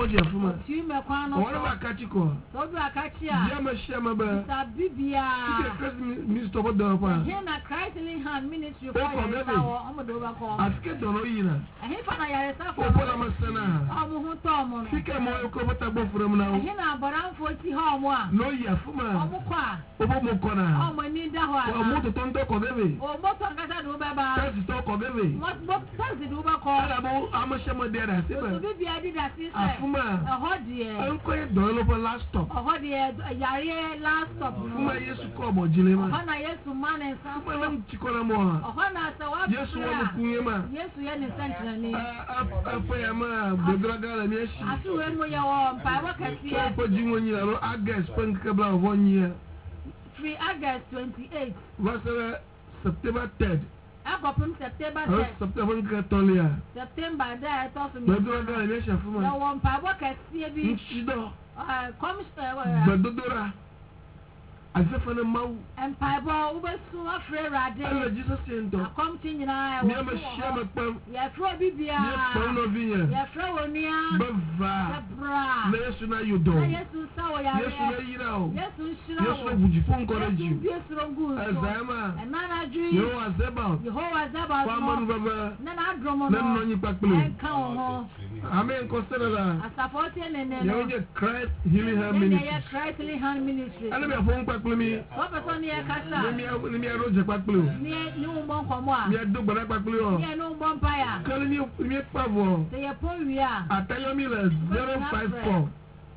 Oje fuma. Tu me kwano. Ora ba kachiko. So do akachia. Dia ma shema ba. Sabibia. Kike Christ minister bo do pa. Here na Christ in hand ministry for you now omodo ba ko. Afike do no yina. Ehe fa na yare sa for. Opo na masana. Omo hu to mo no. Kike mo ko bota bo from na. Ehe na aboranfo ti ha omo a. No ya fuma. Omo kwa. Obo mo kona. Omo ni da ho a. Omo to tonto ko bebe. O moto ngasa do ba ba. Taxi to ko bebe. Mo taxi do ba ko. Ala bo amashema de da se ba. So bibia di da si se. Afuma. Hodie. Enko e do lo for last stop. Hodie yare last stop. Afuma Yesu ko bo jile ma. Ohana Yesu man en san. Afuma na chikora mo. Ohana sa wa. Yesu wa kunye ma. Yesu ye ne sentrani. Apa ya ma bedraga la mieshi. Atu we mo ya wo mpa wa kasi. Ko jinwo nyi ro August pen ka bla wo nyi. Free August 28. Wasara September 3rd. Akopim September 3rd. September ka tolia. September da to so mi. Bedraga la mieshi afuma. Ya wo mpa wa kasi bi. Nchido. Come Bedodora. Azefana mau. Empire ubesu afre rade. Ala Jesus ento. Akomti nyina e wo. Me shema pam. Ya fro bibia. Me pam no vinya. Ya fro wonia. Bava. Bra. Na Yesu na yudo. Na Yesu sawo ya. Yesu na yirao. Yesu shira. Yesu bujifo encourage you. Yesu rongu. Azama. Enana dri. Yo azeba. Yehovah Zeba. Famanu baba. Na na dromo no. Na no nyi pakpele. Enka ho. Amen consider. Asafoti nene. Yo je Christ Healing Hand Ministry. Ya Christ Healing Hand Ministry. Ana me afon pakpele mi. Ni e kasa. Ni aroje pakpele o. Ni umbo nkomo a. Ni ado gbara pakpele o. Ni no umbo mpaya. Kale ni pavo. Se ye po wi a. Atayo mi le 054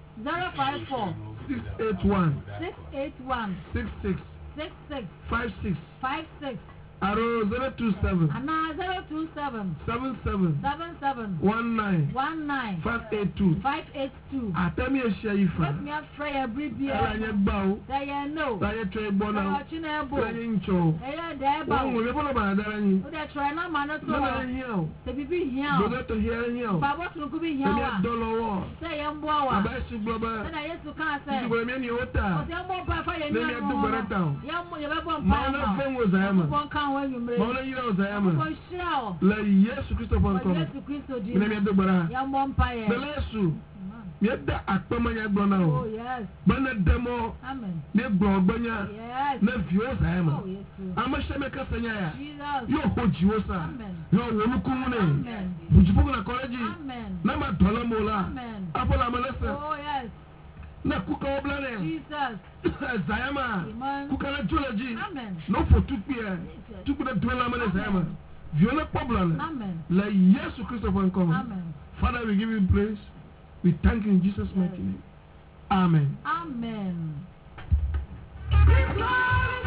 054 681 66 56 56 Aro 027 Ana 027 77 19 582 Atami Asia Ifa. Let me afraid ya bribia. Ala nye bawo. Say ya no. Sa ye tre bona. Sa chine bo. Sa ye ncho. Ya de ba. O le bona ba dara ni. O de try na ma no to. Na hiao. Se bibi hiao. Bodo to hiao. Babo tun ku bi hiao. Se dolowo. Say ya mbo wa. Aba su globa. Se na Yesu kan say. Su go me ni ota. O se mbo pa fa ye ni. Me du barata. Ya mo ye ba bo pa. Ma na fengo zayama. Bon kan wa yumre. Ma na yira zayama. Bon shirao. La Yesu Kristo bon kom. Yesu Kristo di. Me du bara. Ya mbo pa ye. Belesu. Yeda akpamanya gbona o. Oh yes. Bana demo. Amen. Ne gbogbanya. Yes. Na vio zayama. Oh yes. Amasheme kasanya ya. Jesus. Yo hoji wosa. Amen. Yo wolukunune. Amen. Bujifuku na koleji. Amen. Na ma dola mola. Amen. Apola manasa. Oh yes. Na kuka oblane. Jesus. Zayama. Amen. Kuka na geology. Amen. No for tukpia. Tukpu na dola mane zayama. Viola problem. Amen. La Yesu Kristo for come. Amen. Father, we give you praise. We thank you in Jesus' mighty name. Amen. Amen.